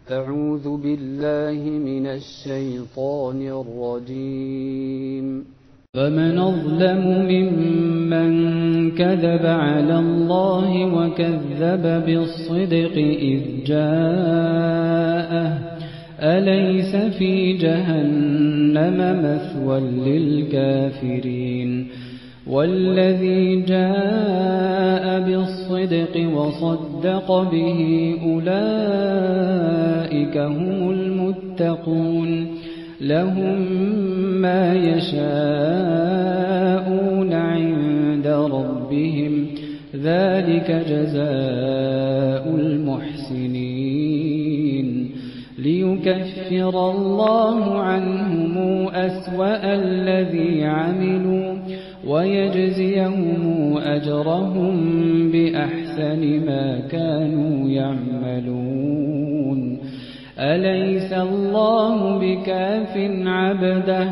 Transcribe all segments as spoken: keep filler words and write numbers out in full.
أعوذ بالله من الشيطان الرجيم. فمن أظلم ممن كذب على الله وكذب بالصدق إذ جاءه أليس في جهنم مثوى للكافرين والذي جاء بالصدق وصدق به أولئك هم المتقون لهم ما يشاءون عند ربهم ذلك جزاء المحسنين ليكفر الله عنهم أسوأ الذي عملوا ويجزيهم أجرهم بأحسن ما كانوا يعملون أليس الله بكاف عبده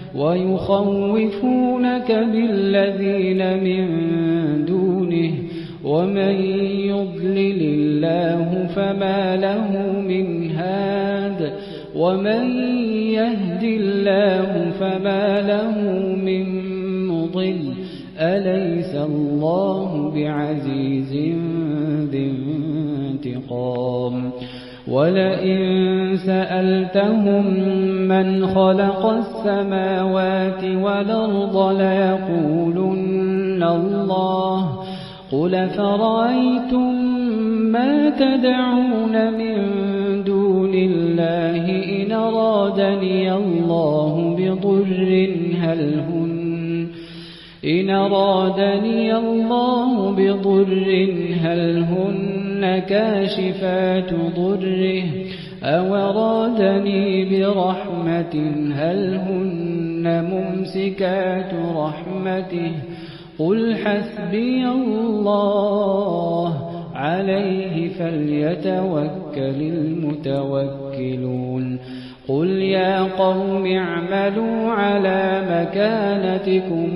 ويخوفونك بالذين من دونه ومن يضلل الله فما له من هاد ومن يهد الله فما له من مضل أليس الله بعزيز ذي انتقام ولئن سألتهم من خلق السماوات والأرض ليقولن الله قل فرأيتم ما تدعون من دون الله إن أرادني الله بضر هل هن إن أرادني الله بضر هل هن كاشفات ضره أو أرادني برحمة هل هن ممسكات رحمته قل حسبي الله عليه فليتوكل المتوكلون قل يا قوم اعملوا على مكانتكم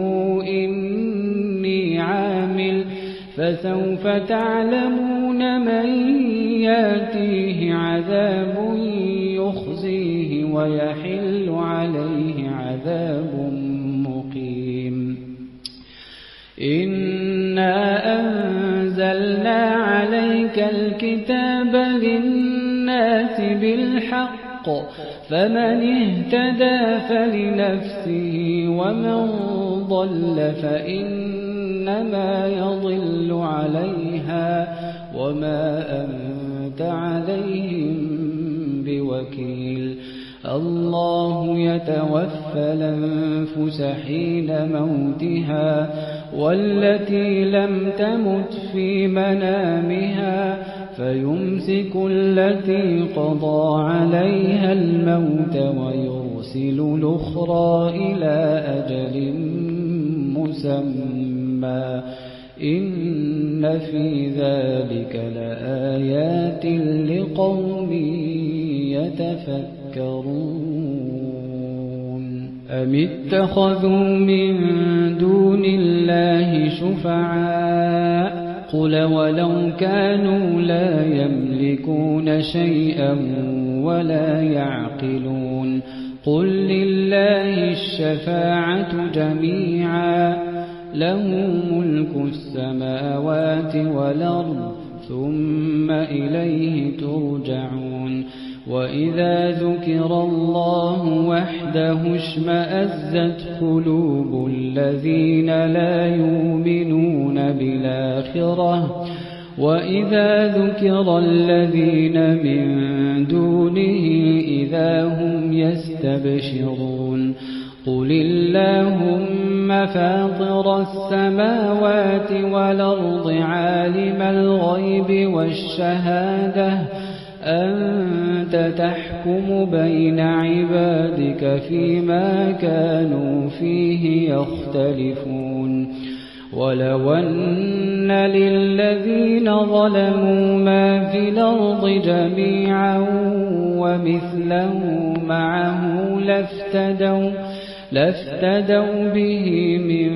إني عامل فسوف تعلمون من ياتيه عذاب يخزيه ويحل عليه عذاب مقيم إنا أنزلنا عليك الكتاب للناس بالحق فمن اهتدى فلنفسه ومن ضل فإنما يضل عليها وما أنت عليهم بوكيل الله يتوفى الأنفس حين موتها والتي لم تمت في منامها فيمسك التي قضى عليها الموت ويرسل الأخرى إلى أجل مسمى إن في ذلك لآيات لقوم يتفكرون أم اتخذوا من دون الله شفعاء قل ولو كانوا لا يملكون شيئا ولا يعقلون قل لله الشفاعة جميعا له ملك السماوات والأرض ثم إليه ترجعون وإذا ذكر الله وحده اشمأزت قلوب الذين لا يؤمنون بالآخرة وإذا ذكر الذين من دونه إذا هم يستبشرون قل اللهم فاطر السماوات والأرض عالم الغيب والشهادة أنت تحكم بين عبادك فيما كانوا فيه يختلفون ولو أن للذين ظلموا ما في الأرض جميعا ومثله معه لافتدوا لافتدوا به من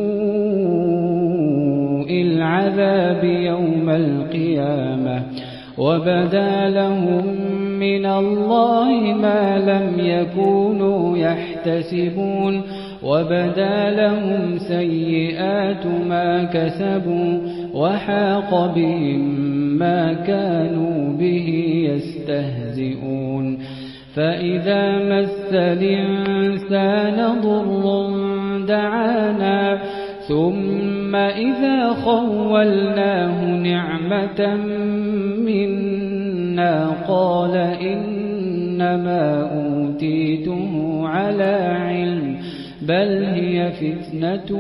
سوء العذاب يوم القيامة وبدا لهم من الله ما لم يكونوا يحتسبون وبدا لهم سيئات ما كسبوا وحاق بهم ما كانوا به يستهزئون فإذا مس الإنسان ضر دعانا ثم إذا خولناه نعمة منا قال إنما أوتيته على علم بل هي فتنة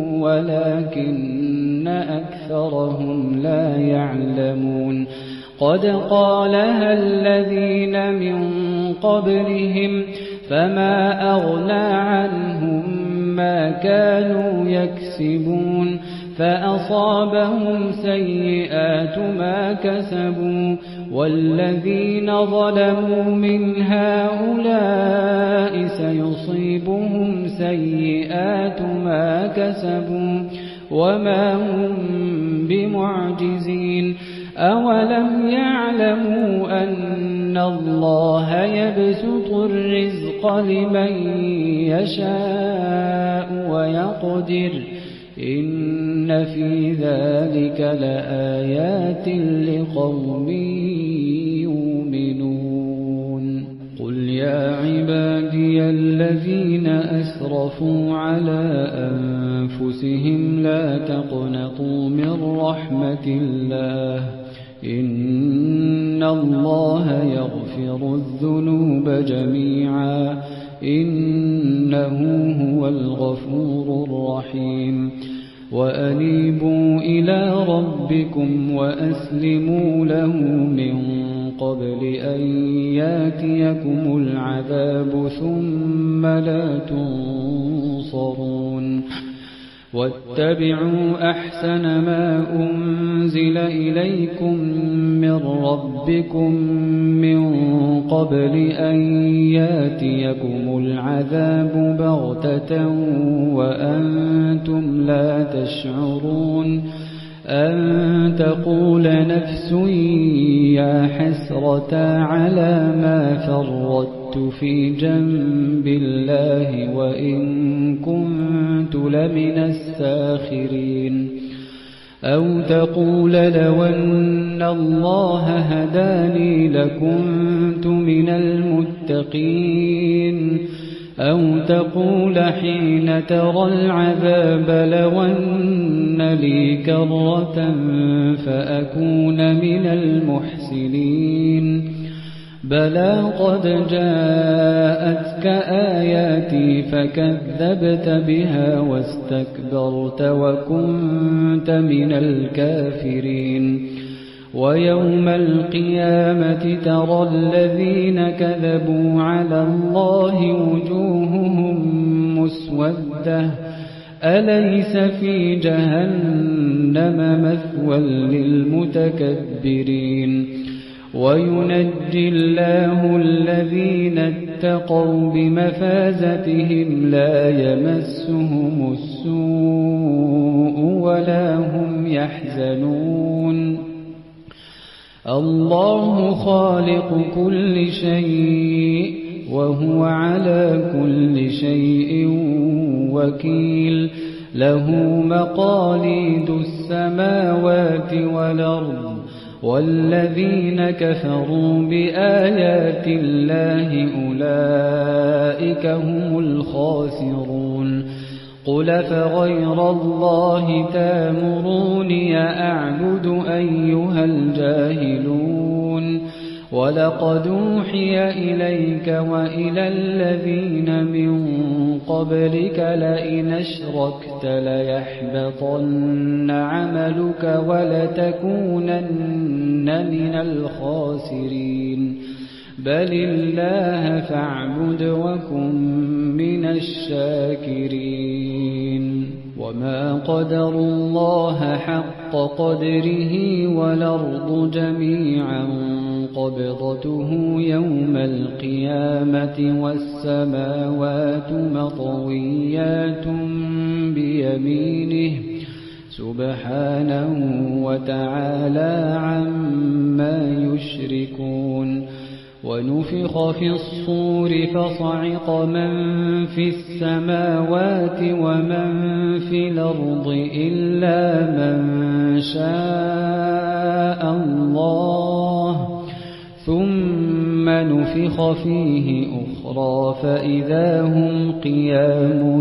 ولكن أكثرهم لا يعلمون قد قالها الذين من قبلهم فما أغنى عنهم ما كانوا يكسبون فأصابهم سيئات ما كسبوا والذين ظلموا من هؤلاء سيصيبهم سيئات ما كسبوا وما هم بمعجزين أولم يعلموا أن الله يبسط الرزق لمن يشاء ويقدر إن في ذلك لآيات لقوم يؤمنون قل يا عبادي الذين أسرفوا على أنفسهم لا تقنطوا من رحمة الله إن الله يغفر الذنوب جميعا إنه هو الغفور الرحيم وأنيبوا إلى ربكم وأسلموا له من قبل أن ياتيكم العذاب ثم لا تنصرون واتبعوا أحسن ما أنزل إليكم من ربكم من قبل أن ياتيكم العذاب بغتة وأنتم لا تشعرون أن تقول نفس يا حسرة على ما فرطت في جنب الله وإن كنت لمن الساخرين أو تقول لو أن الله هداني لكنت من المتقين أو تقول حين ترى العذاب لو أن لي كرة فأكون من المحسنين بلى قد جاءتك آياتي فكذبت بها واستكبرت وكنت من الكافرين ويوم القيامة ترى الذين كذبوا على الله وجوههم مسودة أليس في جهنم مثوى للمتكبرين وينجي الله الذين اتقوا بمفازتهم لا يمسهم السوء ولا هم يحزنون الله خالق كل شيء وهو على كل شيء وكيل له مقاليد السماوات والأرض والذين كفروا بآيات الله أولئك هم الخاسرون قل فغير الله تامروني أعبد أيها الجاهلون ولقد أوحي إليك وإلى الذين من قبلك لئن أشركت ليحبطن عملك ولتكونن من الخاسرين بل الله فاعبد وكن من الشاكرين وما قدر الله حق قدره والأرض جميعا قبضته يوم القيامة والسماوات مطويات بيمينه سبحانه وتعالى عما يشركون ونفخ في الصور فصعق من في السماوات ومن في الأرض إلا من شاء الله ثم نفخ فيه أخرى فإذا هم قيام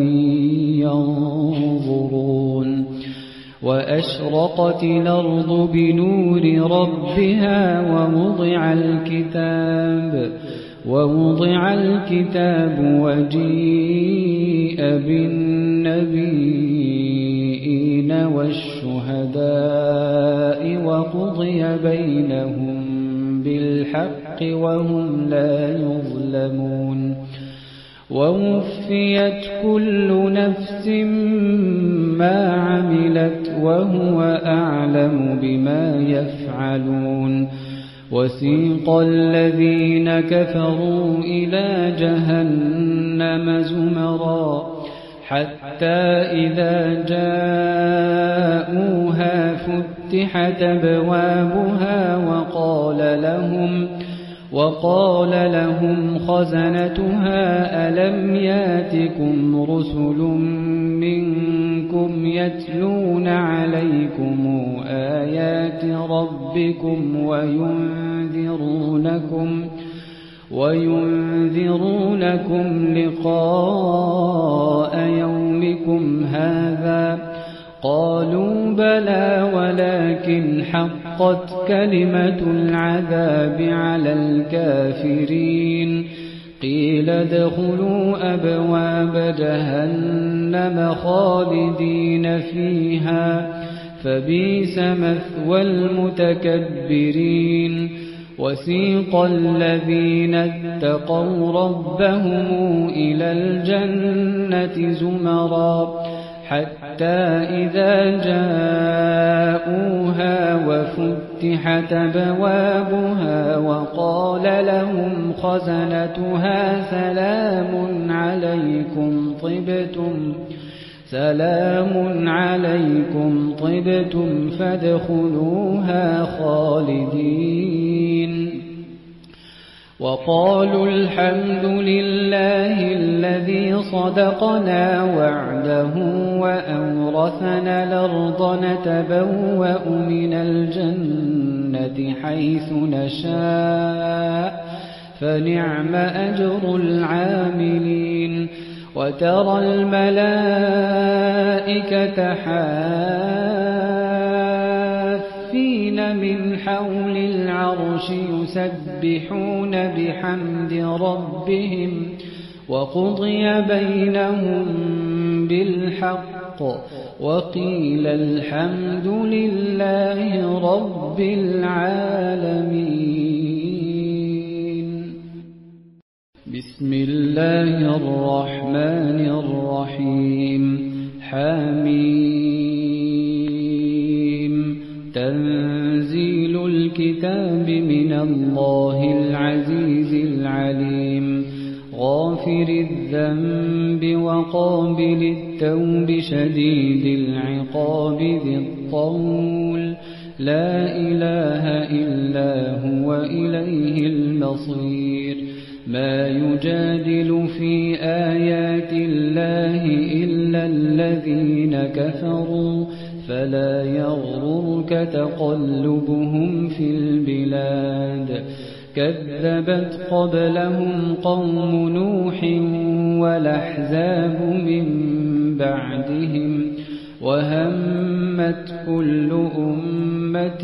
ينظرون وأشرقت الأرض بنور ربها ووضع الكتاب ووضع الكتاب وجيء بالنبيين والشهداء وقضي بينهم بالحق وهم لا يظلمون ووفيت كل نفس ما عملت وهو أعلم بما يفعلون وسيق الذين كفروا إلى جهنم زمرا حتى إذا جاءوها فتحت أبوابها وقال لهم وقال لهم خزنتها ألم ياتكم رسل منكم يتلون عليكم آيات ربكم وينذرونكم وينذرونكم لقاء يومكم هذا قالوا بلى ولكن حقت كلمة العذاب على الكافرين قيل ادخلوا أبواب جهنم خالدين فيها فبئس مثوى المتكبرين وسيق الذين اتقوا ربهم إلى الجنة زمرا حتى إذا جاءوها وفتحت أبوابها وقال لهم خزنتها سلام عليكم طبتم سلام عليكم طبتم فادخلوها خالدين وقالوا الحمد لله الذي صدقنا وعده وأورثنا الأرض نتبوأ من الجنة حيث نشاء فنعم أجر العاملين وترى الملائكة حافين من حول العرش يسبحون بحمد ربهم وقضي بينهم بالحق وقيل الحمد لله رب العالمين. بسم الله الرحمن الرحيم. حميم. تنزيل الكتاب من الله العزيز العليم. غافر الذنب وقابل التوب شديد العقاب ذي الطول لا إله إلا هو إليه المصير. ما يجادل في آيات الله إلا الذين كفروا فلا يغررك تقلبهم في البلاد. كذبت قبلهم قوم نوح والأحزاب من بعدهم وهمت كل أمة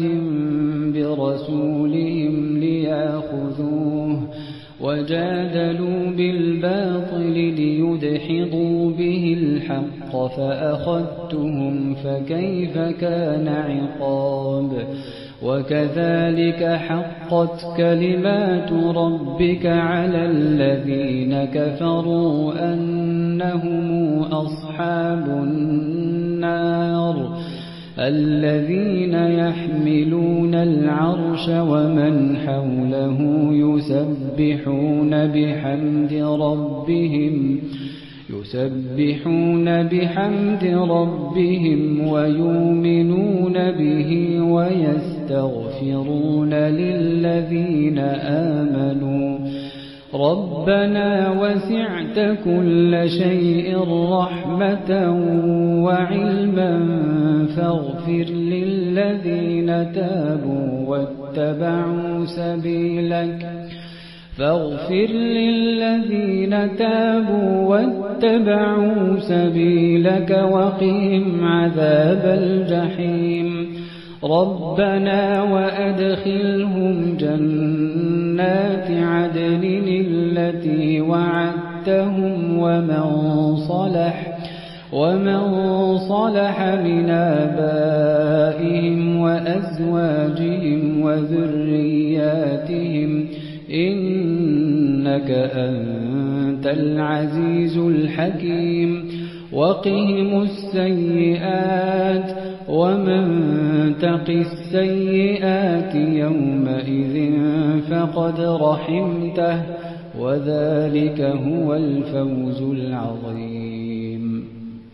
برسولهم ليأخذوه وجادلوا بالباطل ليدحضوا به الحق فأخذتهم فكيف كان عقاب. وكذلك حقت كلمات ربك على الذين كفروا أنهم أصحاب النار الذين يحملون العرش ومن حوله يسبحون بحمد ربهم يسبحون بحمد ربهم ويؤمنون به ويستغفرون للذين آمنوا ربنا وسعت كل شيء رحمة وعلما فاغفر للذين تابوا واتبعوا سبيلك فاغفر للذين تابوا واتبعوا سبيلك وقهم عذاب الجحيم ربنا وأدخلهم جنات عدن التي وعدتهم ومن صلح ومن صلح من آبائهم وأزواجهم وذرياتهم إنك أنت العزيز الحكيم وقهم السيئات ومن تق السيئات يومئذ فقد رحمته وذلك هو الفوز العظيم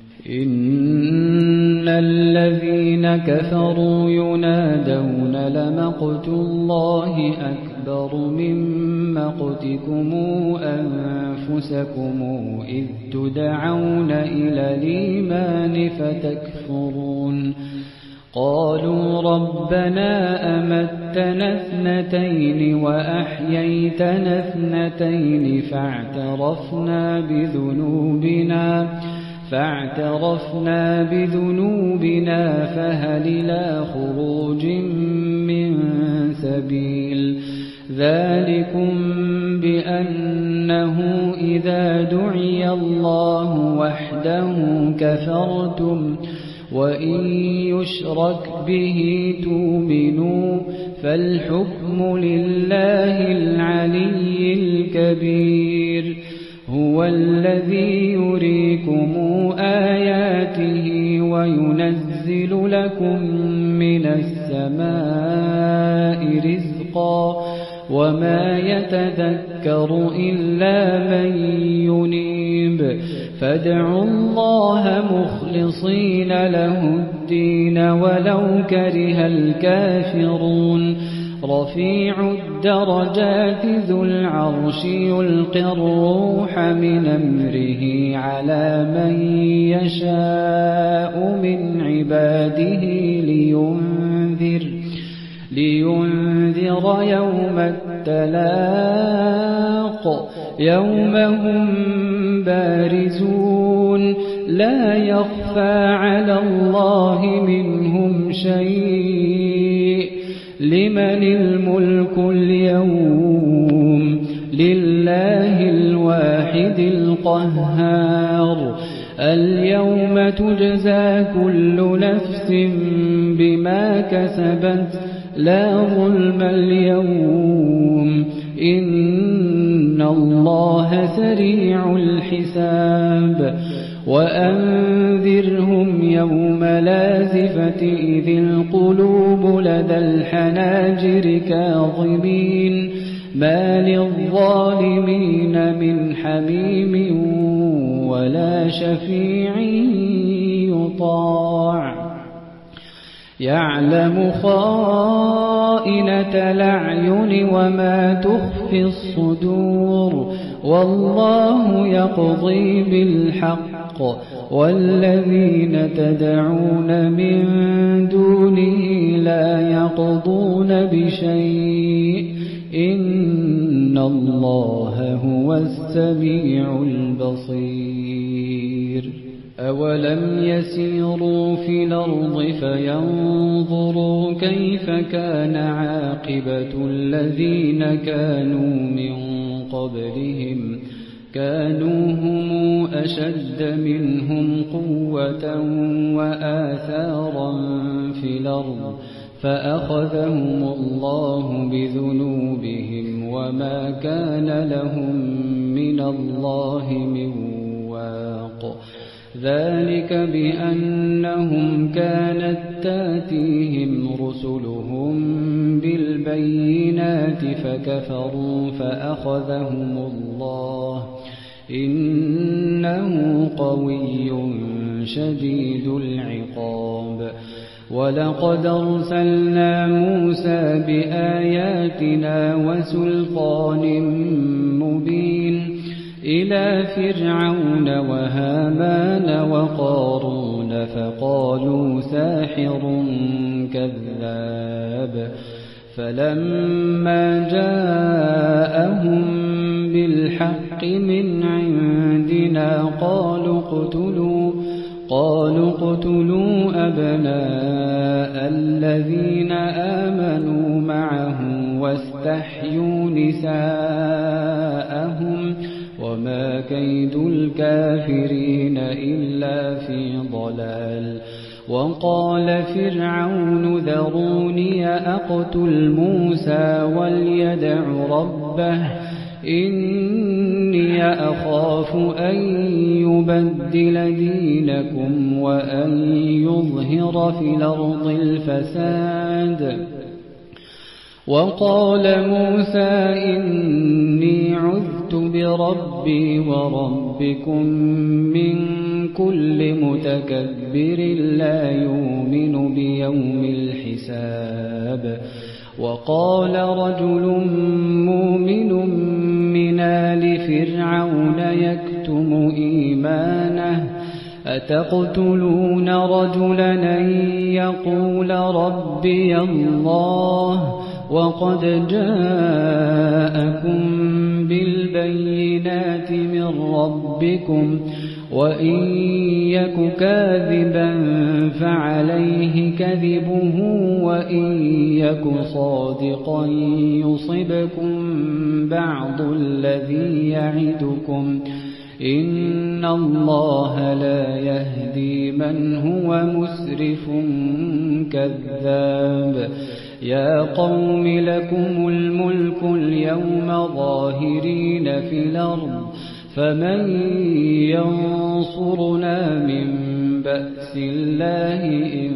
إن الذين كفروا ينادون لمقت الله أكبر من مقتكم أنفسكم إذ تدعون إلى الإيمان فتكفرون قالوا ربنا أمتنا اثنتين وأحييتنا اثنتين فاعترفنا بذنوبنا فاعترفنا بذنوبنا فهل إلى خروج من سبيل ذلكم بأنه إذا دعي الله وحده كفرتم وإن يشرك به تؤمنوا فالحكم لله العلي الكبير هو الذي يريكم آياته وينزل لكم من السماء رزقا وما يتذكر إلا من ينيب فادعوا الله مخلصين له الدين ولو كره الكافرون رفيع الدرجات ذو العرش يلقي الروح من أمره على من يشاء من عباده لينذر لينذر يوم التلاق يوم هم بارزون لا يخفى على الله منهم شيء لمن الملك اليوم لله الواحد القهار اليوم تجزى كل نفس بما كسبت لا ظلم اليوم إن الله سريع الحساب وأنذرهم يوم لازفة إذ القلوب لدى الحناجر كاظمين ما للظالمين من حميم ولا شفيع يطاع يعلم خائنة الأعين وما تخفي الصدور والله يقضي بالحق والذين تدعون من دونه لا يقضون بشيء إن الله هو السميع البصير أولم يسيروا في الأرض فينظروا كيف كان عاقبة الذين كانوا من قبلهم كانوا هم أشد منهم قوة وآثارا في الأرض فأخذهم الله بذنوبهم وما كان لهم من الله من واق ذلك بأنهم كانت تاتيهم رسلهم بالبينات فكفروا فأخذهم الله إنه قوي شديد العقاب ولقد أرسلنا موسى بآياتنا وسلطان مبين إلى فرعون وهامان وقارون فقالوا ساحر كذاب فلما جاءهم بالحق من عندنا قالوا اقتلوا قالوا اقتلوا أبناء الذين آمنوا معه واستحيوا نساءهم وما كيد الكافرين إلا في ضلال وقال فرعون ذروني أقتل موسى وليدع ربه إني أخاف أن يبدل دينكم وأن يظهر في الأرض الفساد وقال موسى إني عذت بربي وربكم من كل متكبر لا يؤمن بيوم الحساب وقال رجل مؤمن من آل فرعون يكتم إيمانه أتقتلون رجلا أن يقول ربي الله وقد جاءكم بالبينات من ربكم وإن يك كاذبا فعليه كذبه وإن يك صادقا يصبكم بعض الذي يعدكم إن الله لا يهدي من هو مسرف كذاب يا قوم لكم الملك اليوم ظاهرين في الأرض فمن ينصرنا من بأس الله إن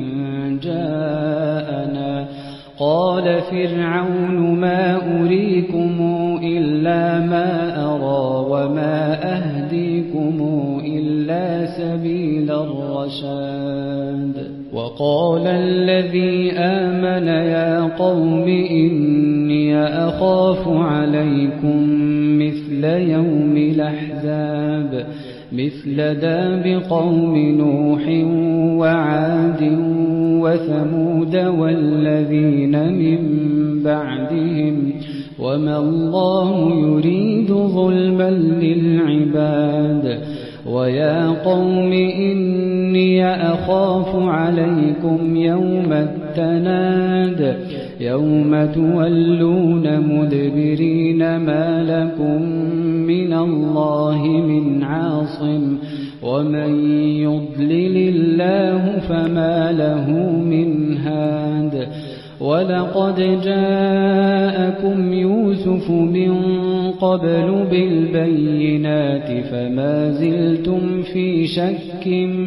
جاءنا قال فرعون ما أريكم إلا ما أرى وما أهديكم إلا سبيل الرشاد وقال الذي آمن يا قوم إني أخاف عليكم مثل يوم الأحزاب مثل داب قوم نوح وعاد وثمود والذين من بعدهم وما الله يريد ظلما للعباد ويا قوم إني أخاف عليكم يوم التناد يوم تولون مدبرين ما لكم من الله من عاصم ومن يضلل الله فما له من هاد ولقد جاءكم يوسف من قبل بالبينات فما زلتم في شك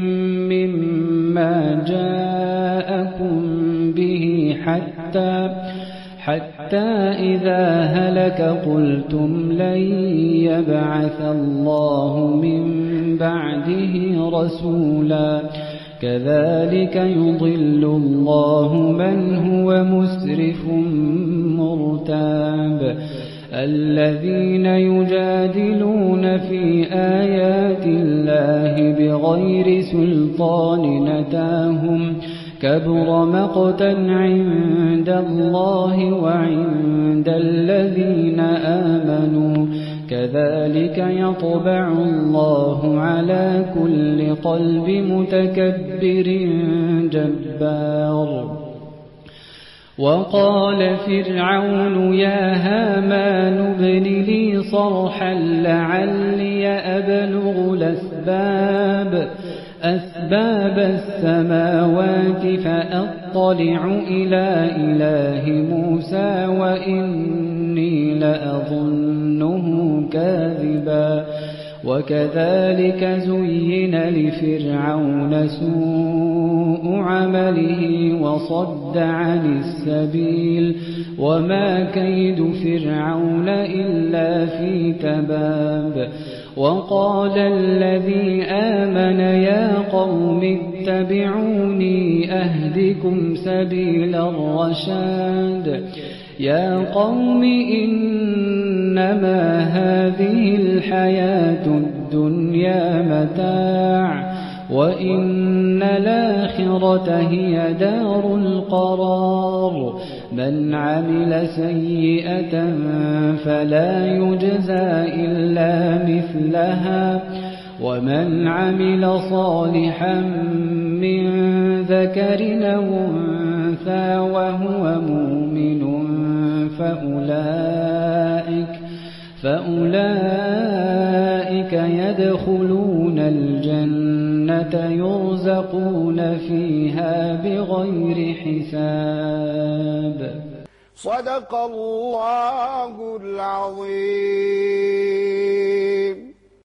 مما جاءكم به حتى حتى إذا هلك قلتم لن يبعث الله من بعده رسولا كذلك يضل الله من هو مسرف مرتاب الذين يجادلون في آيات الله بغير سلطان نتاهم كبر مقتا عند الله وعند الذين آمنوا كذلك يطبع الله على كل قلب متكبر جبار وقال فرعون يا هامان ابن لي صرحا لعلي أبلغ الأسباب أسباب السماوات فأطلع إلى إله موسى وإني لأظنه كاذبا وكذلك زين لفرعون سوء عمله وصد عن السبيل وما كيد فرعون إلا في تباب وقال الذي آمن يا قوم اتبعوني أهدكم سبيل الرشاد يا قوم إنما هذه الحياة الدنيا متاع وإن الآخرة هي دار القرار من عمل سيئة فلا يجزى إلا مثلها ومن عمل صالحا من ذكر أو أنثى وهو مؤمن فأولئك فأولئك يدخلون الجنة يرزقون فيها بغير حساب. صدق الله العظيم.